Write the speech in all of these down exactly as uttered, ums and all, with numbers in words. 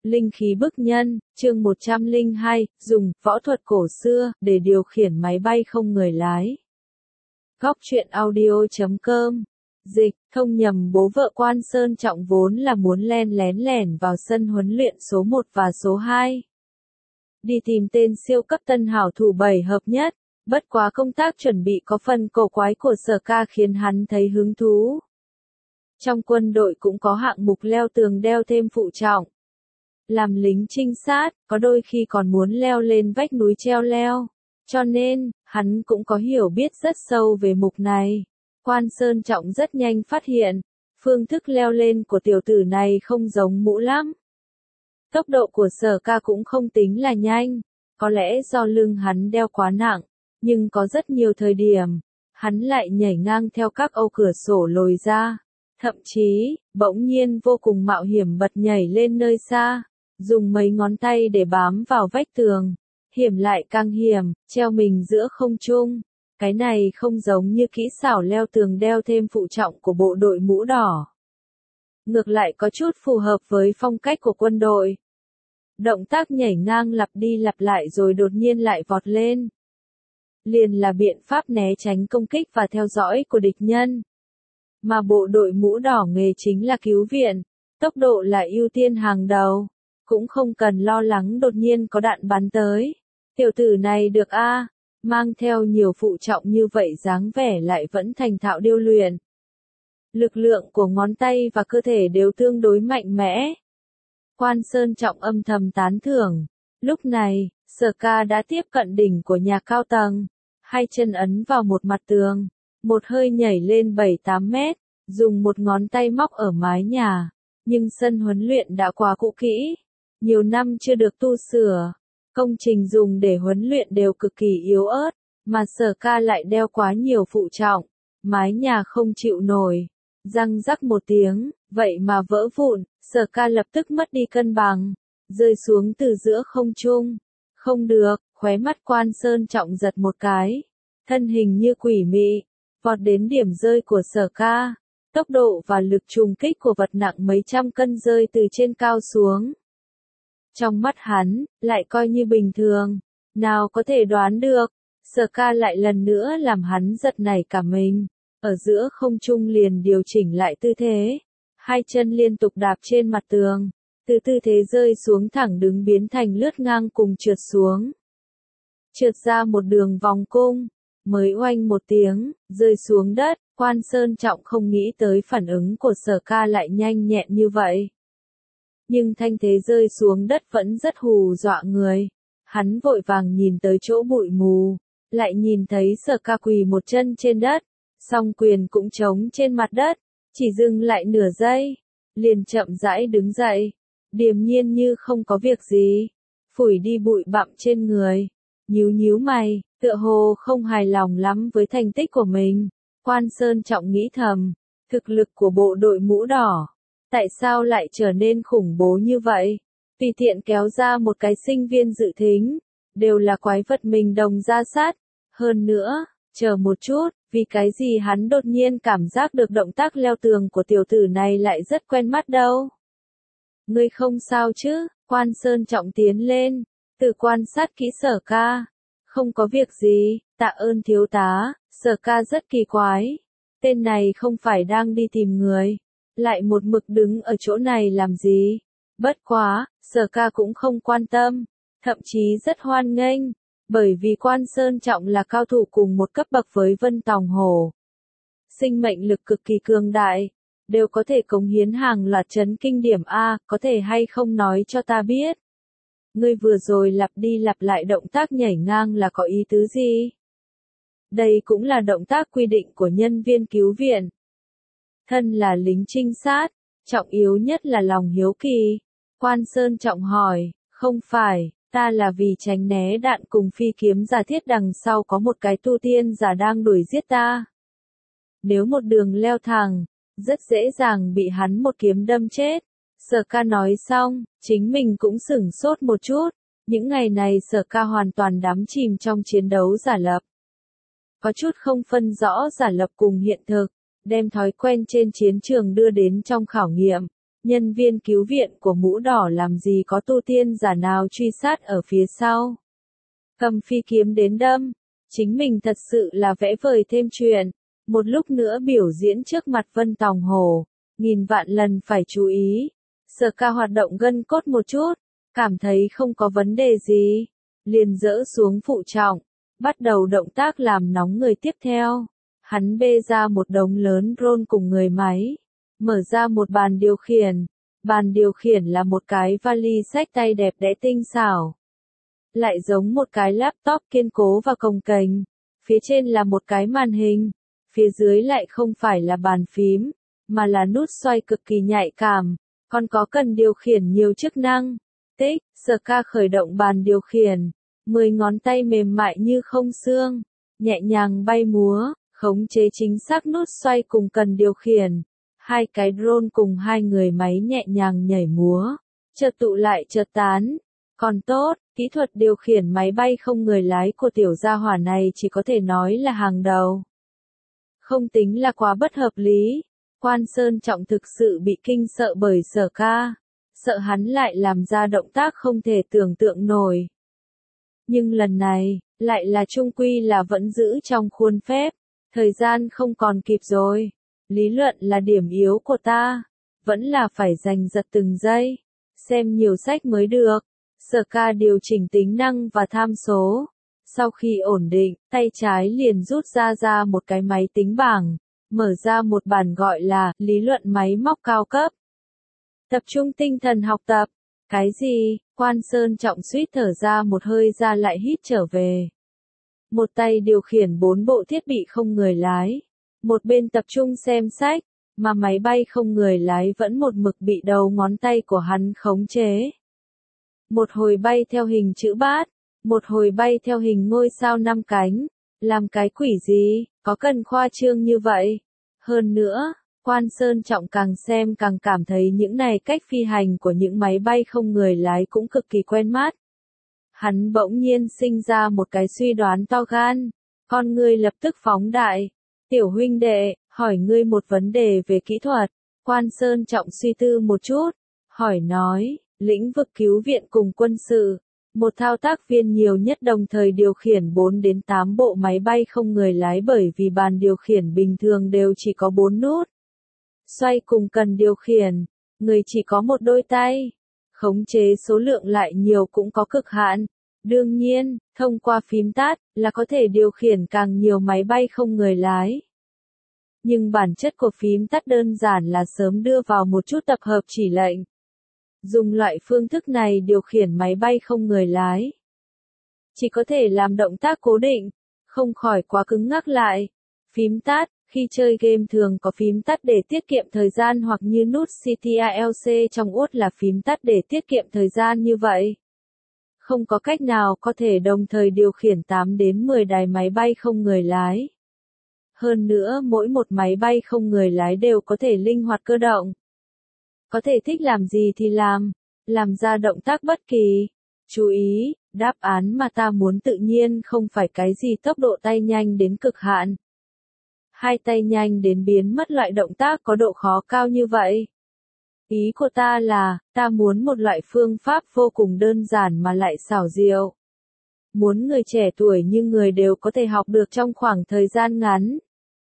Linh khí bức nhân, chương một trăm lẻ hai, dùng võ thuật cổ xưa để điều khiển máy bay không người lái. Góc truyện audio chấm com. Dịch, không nhầm bố vợ Quan Sơn Trọng vốn là muốn len lén lẻn vào sân huấn luyện số một và số hai. Đi tìm tên siêu cấp tân hảo thủ bảy hợp nhất, bất quá công tác chuẩn bị có phần cổ quái của Sở Ca khiến hắn thấy hứng thú. Trong quân đội cũng có hạng mục leo tường đeo thêm phụ trọng. Làm lính trinh sát, có đôi khi còn muốn leo lên vách núi treo leo. Cho nên, hắn cũng có hiểu biết rất sâu về mục này. Quan Sơn Trọng rất nhanh phát hiện, phương thức leo lên của tiểu tử này không giống mũ lắm. Tốc độ của Sở Ca cũng không tính là nhanh, có lẽ do lưng hắn đeo quá nặng, nhưng có rất nhiều thời điểm, hắn lại nhảy ngang theo các ô cửa sổ lồi ra. Thậm chí, bỗng nhiên vô cùng mạo hiểm bật nhảy lên nơi xa, dùng mấy ngón tay để bám vào vách tường. Hiểm lại càng hiểm, treo mình giữa không trung. Cái này không giống như kỹ xảo leo tường đeo thêm phụ trọng của bộ đội mũ đỏ. Ngược lại có chút phù hợp với phong cách của quân đội. Động tác nhảy ngang lặp đi lặp lại rồi đột nhiên lại vọt lên. Liền là biện pháp né tránh công kích và theo dõi của địch nhân. Mà bộ đội mũ đỏ nghề chính là cứu viện, tốc độ là ưu tiên hàng đầu, cũng không cần lo lắng đột nhiên có đạn bắn tới. Tiểu tử này được a, à, mang theo nhiều phụ trọng như vậy dáng vẻ lại vẫn thành thạo điêu luyện. Lực lượng của ngón tay và cơ thể đều tương đối mạnh mẽ. Quan Sơn Trọng âm thầm tán thưởng. Lúc này, Sở Ca đã tiếp cận đỉnh của nhà cao tầng, hai chân ấn vào một mặt tường, một hơi nhảy lên bảy tám mét, dùng một ngón tay móc ở mái nhà. Nhưng sân huấn luyện đã quá cũ kỹ, nhiều năm chưa được tu sửa. Công trình dùng để huấn luyện đều cực kỳ yếu ớt, mà Sở Ca lại đeo quá nhiều phụ trọng, mái nhà không chịu nổi. Răng rắc một tiếng, vậy mà vỡ vụn, Sở Ca lập tức mất đi cân bằng, rơi xuống từ giữa không trung. Không được, khóe mắt Quan Sơn Trọng giật một cái, thân hình như quỷ mị, vọt đến điểm rơi của Sở Ca. Tốc độ và lực trùng kích của vật nặng mấy trăm cân rơi từ trên cao xuống. Trong mắt hắn, lại coi như bình thường, nào có thể đoán được, Sở Ca lại lần nữa làm hắn giật nảy cả mình, ở giữa không trung liền điều chỉnh lại tư thế, hai chân liên tục đạp trên mặt tường, từ tư thế rơi xuống thẳng đứng biến thành lướt ngang cùng trượt xuống. Trượt ra một đường vòng cung, mới oanh một tiếng, rơi xuống đất, Quan Sơn Trọng không nghĩ tới phản ứng của Sở Ca lại nhanh nhẹn như vậy. Nhưng thanh thế rơi xuống đất vẫn rất hù dọa người. Hắn vội vàng nhìn tới chỗ bụi mù, lại nhìn thấy Sở Ca quỳ một chân trên đất, song quyền cũng trống trên mặt đất, chỉ dừng lại nửa giây, liền chậm rãi đứng dậy, điềm nhiên như không có việc gì, phủi đi bụi bặm trên người, nhíu nhíu mày, tựa hồ không hài lòng lắm với thành tích của mình. Quan Sơn Trọng nghĩ thầm, thực lực của bộ đội mũ đỏ, tại sao lại trở nên khủng bố như vậy? Tùy tiện kéo ra một cái sinh viên dự thính, đều là quái vật mình đồng ra sát. Hơn nữa, chờ một chút, vì cái gì hắn đột nhiên cảm giác được động tác leo tường của tiểu tử này lại rất quen mắt đâu? Ngươi không sao chứ? Quan Sơn Trọng tiến lên, tự quan sát kỹ Sở Ca. Không có việc gì, tạ ơn thiếu tá. Sở Ca rất kỳ quái. Tên này không phải đang đi tìm người, lại một mực đứng ở chỗ này làm gì? Bất quá, Sở Ca cũng không quan tâm, thậm chí rất hoan nghênh, bởi vì Quan Sơn Trọng là cao thủ cùng một cấp bậc với Vân Tòng Hổ. Sinh mệnh lực cực kỳ cường đại, đều có thể cống hiến hàng loạt chấn kinh điểm A, có thể hay không nói cho ta biết. Ngươi vừa rồi lặp đi lặp lại động tác nhảy ngang là có ý tứ gì? Đây cũng là động tác quy định của nhân viên cứu viện. Thân là lính trinh sát, trọng yếu nhất là lòng hiếu kỳ. Quan Sơn Trọng hỏi, không phải, ta là vì tránh né đạn cùng phi kiếm giả thiết đằng sau có một cái tu tiên giả đang đuổi giết ta. Nếu một đường leo thẳng, rất dễ dàng bị hắn một kiếm đâm chết. Sở Ca nói xong, chính mình cũng sửng sốt một chút. Những ngày này Sở Ca hoàn toàn đắm chìm trong chiến đấu giả lập. Có chút không phân rõ giả lập cùng hiện thực, đem thói quen trên chiến trường đưa đến trong khảo nghiệm, Nhân viên cứu viện của mũ đỏ làm gì có tu tiên giả nào truy sát ở phía sau. Cầm phi kiếm đến đâm, chính mình thật sự là vẽ vời thêm chuyện, một lúc nữa biểu diễn trước mặt Vân Tòng Hồ, nghìn vạn lần phải chú ý. Sở Ca hoạt động gân cốt một chút, cảm thấy không có vấn đề gì, liền dỡ xuống phụ trọng, bắt đầu động tác làm nóng người tiếp theo. Hắn bê ra một đống lớn drone cùng người máy, mở ra một bàn điều khiển, bàn điều khiển là một cái vali xách tay đẹp đẽ tinh xảo. Lại giống một cái laptop kiên cố và cồng kềnh, phía trên là một cái màn hình, phía dưới lại không phải là bàn phím, mà là nút xoay cực kỳ nhạy cảm, còn có cần điều khiển nhiều chức năng. Tích, Sở Ca khởi động bàn điều khiển, mười ngón tay mềm mại như không xương, nhẹ nhàng bay múa, khống chế chính xác nút xoay cùng cần điều khiển. Hai cái drone cùng hai người máy nhẹ nhàng nhảy múa, chợt tụ lại chợt tán. Còn tốt, kỹ thuật điều khiển máy bay không người lái của tiểu gia hỏa này chỉ có thể nói là hàng đầu. Không tính là quá bất hợp lý. Quan Sơn Trọng thực sự bị kinh sợ bởi Sở Ca, sợ hắn lại làm ra động tác không thể tưởng tượng nổi. Nhưng lần này, lại là chung quy là vẫn giữ trong khuôn phép, thời gian không còn kịp rồi. Lý luận là điểm yếu của ta, vẫn là phải giành giật từng giây, xem nhiều sách mới được. Sở Ca điều chỉnh tính năng và tham số. Sau khi ổn định, tay trái liền rút ra ra một cái máy tính bảng, mở ra một bản gọi là lý luận máy móc cao cấp. Tập trung tinh thần học tập. Cái gì? Quan Sơn Trọng suýt thở ra một hơi ra lại hít trở về. Một tay điều khiển bốn bộ thiết bị không người lái, một bên tập trung xem sách, mà máy bay không người lái vẫn một mực bị đầu ngón tay của hắn khống chế. Một hồi bay theo hình chữ bát, một hồi bay theo hình ngôi sao năm cánh, làm cái quỷ gì, có cần khoa trương như vậy? Hơn nữa, Quan Sơn Trọng càng xem càng cảm thấy những này cách phi hành của những máy bay không người lái cũng cực kỳ quen mắt. Hắn bỗng nhiên sinh ra một cái suy đoán to gan, con ngươi lập tức phóng đại. Tiểu huynh đệ, hỏi ngươi một vấn đề về kỹ thuật. Quan Sơn Trọng suy tư một chút, hỏi nói, lĩnh vực cứu viện cùng quân sự, một thao tác viên nhiều nhất đồng thời điều khiển bốn đến tám bộ máy bay không người lái bởi vì bàn điều khiển bình thường đều chỉ có bốn nút. Xoay cùng cần điều khiển, người chỉ có một đôi tay, khống chế số lượng lại nhiều cũng có cực hạn. Đương nhiên, thông qua phím tắt là có thể điều khiển càng nhiều máy bay không người lái. Nhưng bản chất của phím tắt đơn giản là sớm đưa vào một chút tập hợp chỉ lệnh. Dùng loại phương thức này điều khiển máy bay không người lái, chỉ có thể làm động tác cố định, không khỏi quá cứng ngắc lại. Phím tắt, khi chơi game thường có phím tắt để tiết kiệm thời gian hoặc như nút Ctrl-C trong út là phím tắt để tiết kiệm thời gian như vậy. Không có cách nào có thể đồng thời điều khiển tám đến mười đài máy bay không người lái. Hơn nữa mỗi một máy bay không người lái đều có thể linh hoạt cơ động. Có thể thích làm gì thì làm, làm ra động tác bất kỳ. Chú ý, đáp án mà ta muốn tự nhiên không phải cái gì tốc độ tay nhanh đến cực hạn. Hai tay nhanh đến biến mất loại động tác có độ khó cao như vậy. Ý của ta là, ta muốn một loại phương pháp vô cùng đơn giản mà lại xảo diệu. Muốn người trẻ tuổi như người đều có thể học được trong khoảng thời gian ngắn.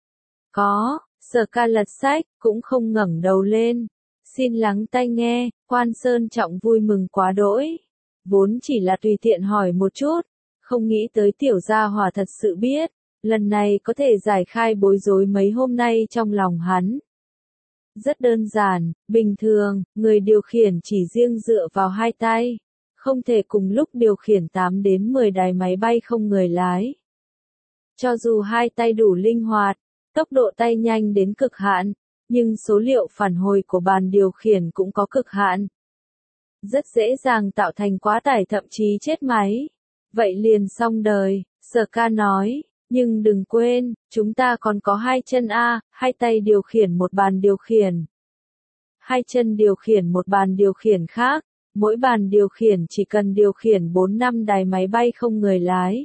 Có, Sở Ca lật sách, cũng không ngẩng đầu lên. Xin lắng tai nghe, Quan Sơn Trọng vui mừng quá đỗi. Vốn chỉ là tùy tiện hỏi một chút, không nghĩ tới tiểu gia hỏa thật sự biết, lần này có thể giải khai bối rối mấy hôm nay trong lòng hắn. Rất đơn giản, bình thường, người điều khiển chỉ riêng dựa vào hai tay, không thể cùng lúc điều khiển tám đến mười đài máy bay không người lái. Cho dù hai tay đủ linh hoạt, tốc độ tay nhanh đến cực hạn, nhưng số liệu phản hồi của bàn điều khiển cũng có cực hạn. Rất dễ dàng tạo thành quá tải thậm chí chết máy. Vậy liền xong đời, Sở Ca nói, nhưng đừng quên, chúng ta còn có hai chân a, hai tay điều khiển một bàn điều khiển. Hai chân điều khiển một bàn điều khiển khác, mỗi bàn điều khiển chỉ cần điều khiển bốn năm đài máy bay không người lái.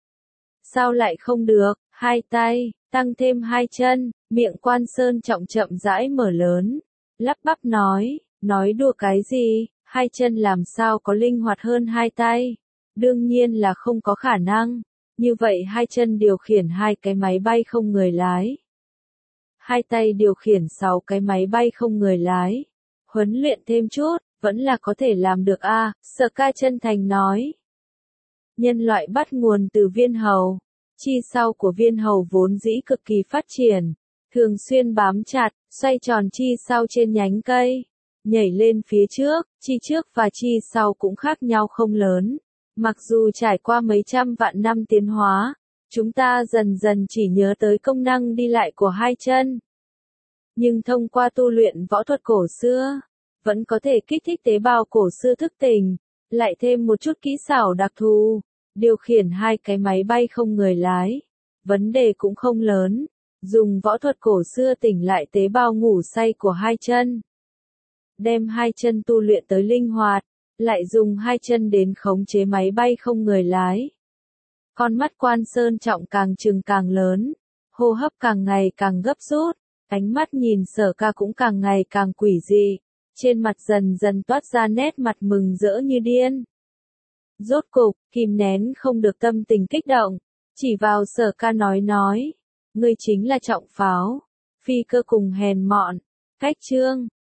Sao lại không được, hai tay, tăng thêm hai chân, miệng Quan Sơn Trọng chậm rãi mở lớn, lắp bắp nói, Nói đùa cái gì, hai chân làm sao có linh hoạt hơn hai tay? Đương nhiên là không có khả năng. Như vậy hai chân điều khiển hai cái máy bay không người lái. Hai tay điều khiển sáu cái máy bay không người lái. Huấn luyện thêm chút, vẫn là có thể làm được a, à, Sở Ca chân thành nói. Nhân loại bắt nguồn từ viên hầu. Chi sau của viên hầu vốn dĩ cực kỳ phát triển, thường xuyên bám chặt, xoay tròn chi sau trên nhánh cây, nhảy lên phía trước, chi trước và chi sau cũng khác nhau không lớn. Mặc dù trải qua mấy trăm vạn năm tiến hóa, chúng ta dần dần chỉ nhớ tới công năng đi lại của hai chân. Nhưng thông qua tu luyện võ thuật cổ xưa, vẫn có thể kích thích tế bào cổ xưa thức tỉnh, lại thêm một chút kỹ xảo đặc thù, điều khiển hai cái máy bay không người lái. Vấn đề cũng không lớn, dùng võ thuật cổ xưa tỉnh lại tế bào ngủ say của hai chân. Đem hai chân tu luyện tới linh hoạt, lại dùng hai chân đến khống chế máy bay không người lái. Con mắt Quan Sơn Trọng càng trừng càng lớn, hô hấp càng ngày càng gấp rút, ánh mắt nhìn Sở Ca cũng càng ngày càng quỷ dị, trên mặt dần dần toát ra nét mặt mừng rỡ như điên. Rốt cục, kìm nén không được tâm tình kích động, chỉ vào Sở Ca nói nói, ngươi chính là Trọng Pháo, phi cơ cùng hèn mọn, cách chương.